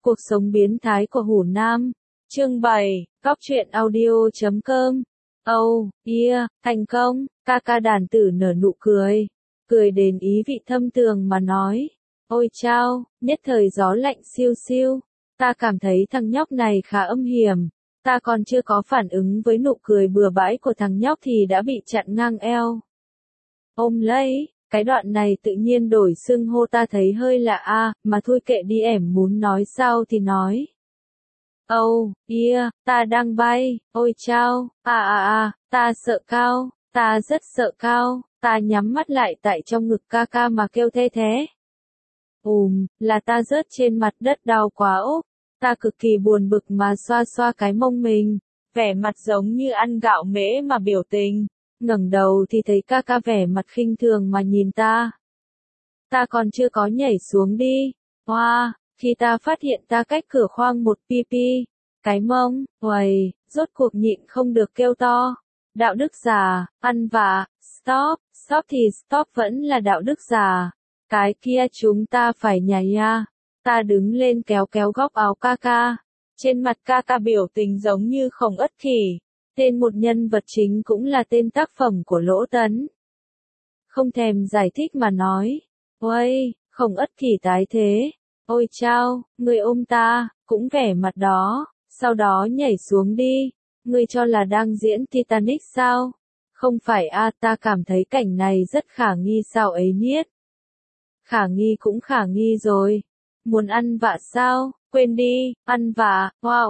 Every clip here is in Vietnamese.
Cuộc sống biến thái của Hủ Nam. Chương 7, Góc truyện audio.com. Oh, yeah, thành công, ca ca đàn tử nở nụ cười. Cười đến ý vị thâm tường mà nói. Ôi chao, nhất thời gió lạnh siêu siêu. Ta cảm thấy thằng nhóc này khá âm hiểm. Ta còn chưa có phản ứng với nụ cười bừa bãi của thằng nhóc thì đã bị chặn ngang eo. Ôm lấy. Cái đoạn này tự nhiên đổi xưng hô ta thấy hơi lạ mà thôi kệ đi, em muốn nói sao thì nói. Oh, yeah, ta đang bay, ôi chao, ta sợ cao, ta rất sợ cao, ta nhắm mắt lại tại trong ngực ca ca mà kêu the thế. Là ta rớt trên mặt đất đau quá ốp, ta cực kỳ buồn bực mà xoa xoa cái mông mình, vẻ mặt giống như ăn gạo mễ mà biểu tình. Ngẩng đầu thì thấy ca ca vẻ mặt khinh thường mà nhìn ta. Ta còn chưa có nhảy xuống đi. Khi ta phát hiện ta cách cửa khoang một pp. Cái mông, rốt cuộc nhịn không được kêu to. Đạo đức giả, ăn vạ, stop thì stop vẫn là đạo đức giả. Cái kia chúng ta phải nhảy nha. Ta đứng lên kéo kéo góc áo ca ca. Trên mặt ca ca biểu tình giống như Khổng Ất Khỉ. Tên một nhân vật chính cũng là tên tác phẩm của Lỗ Tấn. Không thèm giải thích mà nói. Khổng Ất Khỉ tái thế. Ôi chao, ngươi ôm ta, cũng vẻ mặt đó, sau đó nhảy xuống đi. Ngươi cho là đang diễn Titanic sao? Không phải ta cảm thấy cảnh này rất khả nghi sao ấy niết. Khả nghi cũng khả nghi rồi. Muốn ăn vạ sao? Quên đi, ăn vạ.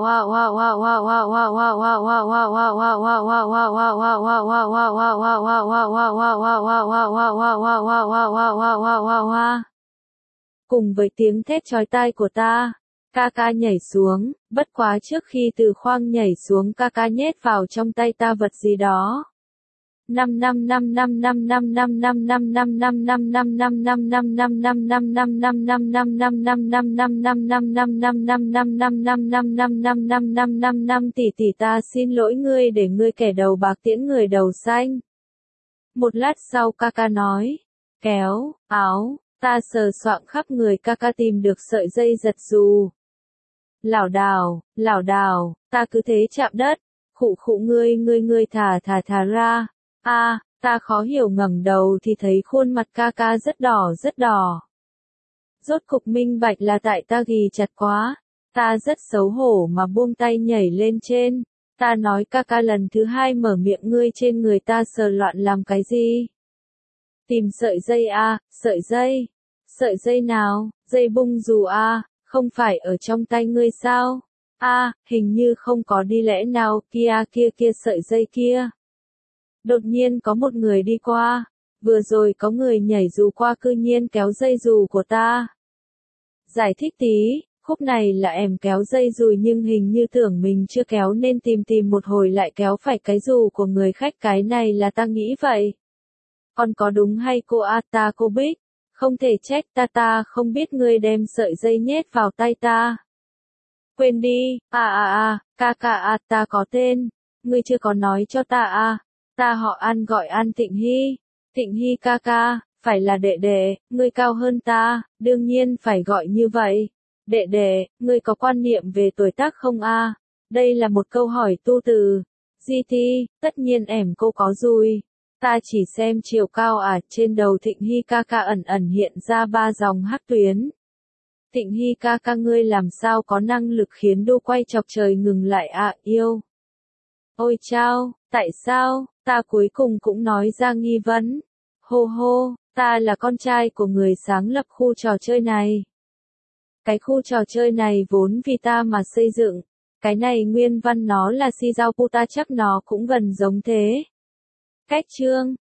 Cùng với tiếng thét chói tai của ta, ca ca nhảy xuống, bất quá trước khi từ khoang nhảy xuống ca ca nhét vào trong tay ta vật gì đó. Tỷ ta xin lỗi ngươi để ngươi kẻ đầu bạc tiễn người đầu xanh. Một lát sau ca ca nói, kéo, áo, ta sờ soạng khắp người ca ca tìm được sợi dây giật dù. Lảo đảo, ta cứ thế chạm đất, khụ ngươi thả ra. Ta khó hiểu ngẩng đầu thì thấy khuôn mặt ca ca rất đỏ. Rốt cục minh bạch là tại ta ghì chặt quá. Ta rất xấu hổ mà buông tay nhảy lên trên. Ta nói ca ca lần thứ hai mở miệng, ngươi trên người ta sờ loạn làm cái gì? Tìm sợi dây Sợi dây nào? Dây bung dù không phải ở trong tay ngươi sao? Hình như không có đi, lẽ nào kia sợi dây kia. Đột nhiên có một người đi qua, vừa rồi có người nhảy dù qua cư nhiên kéo dây dù của ta. Giải thích tí, khúc này là em kéo dây dù nhưng hình như tưởng mình chưa kéo nên tìm một hồi lại kéo phải cái dù của người khách, cái này là ta nghĩ vậy. Còn có đúng hay cô Bích? Không thể trách ta không biết ngươi đem sợi dây nhét vào tay ta. Quên đi, ca ta có tên, ngươi chưa có nói cho ta ta họ An, gọi An Tịnh Hy. Tịnh Hy ca ca, phải là đệ đệ, ngươi cao hơn ta, đương nhiên phải gọi như vậy. Đệ đệ, ngươi có quan niệm về tuổi tác không Đây là một câu hỏi tu từ. GT, tất nhiên cô có rồi. Ta chỉ xem chiều cao trên đầu Thịnh Hy ca ca ẩn hiện ra 3 dòng hắc tuyến. Thịnh Hy ca ca, ngươi làm sao có năng lực khiến đô quay chọc trời ngừng lại yêu. Ôi chao, tại sao? Ta cuối cùng cũng nói ra nghi vấn. Hô, ta là con trai của người sáng lập khu trò chơi này. Cái khu trò chơi này vốn vì ta mà xây dựng. Cái này nguyên văn nó là Shizuputa, chắc nó cũng gần giống thế. Cách chương,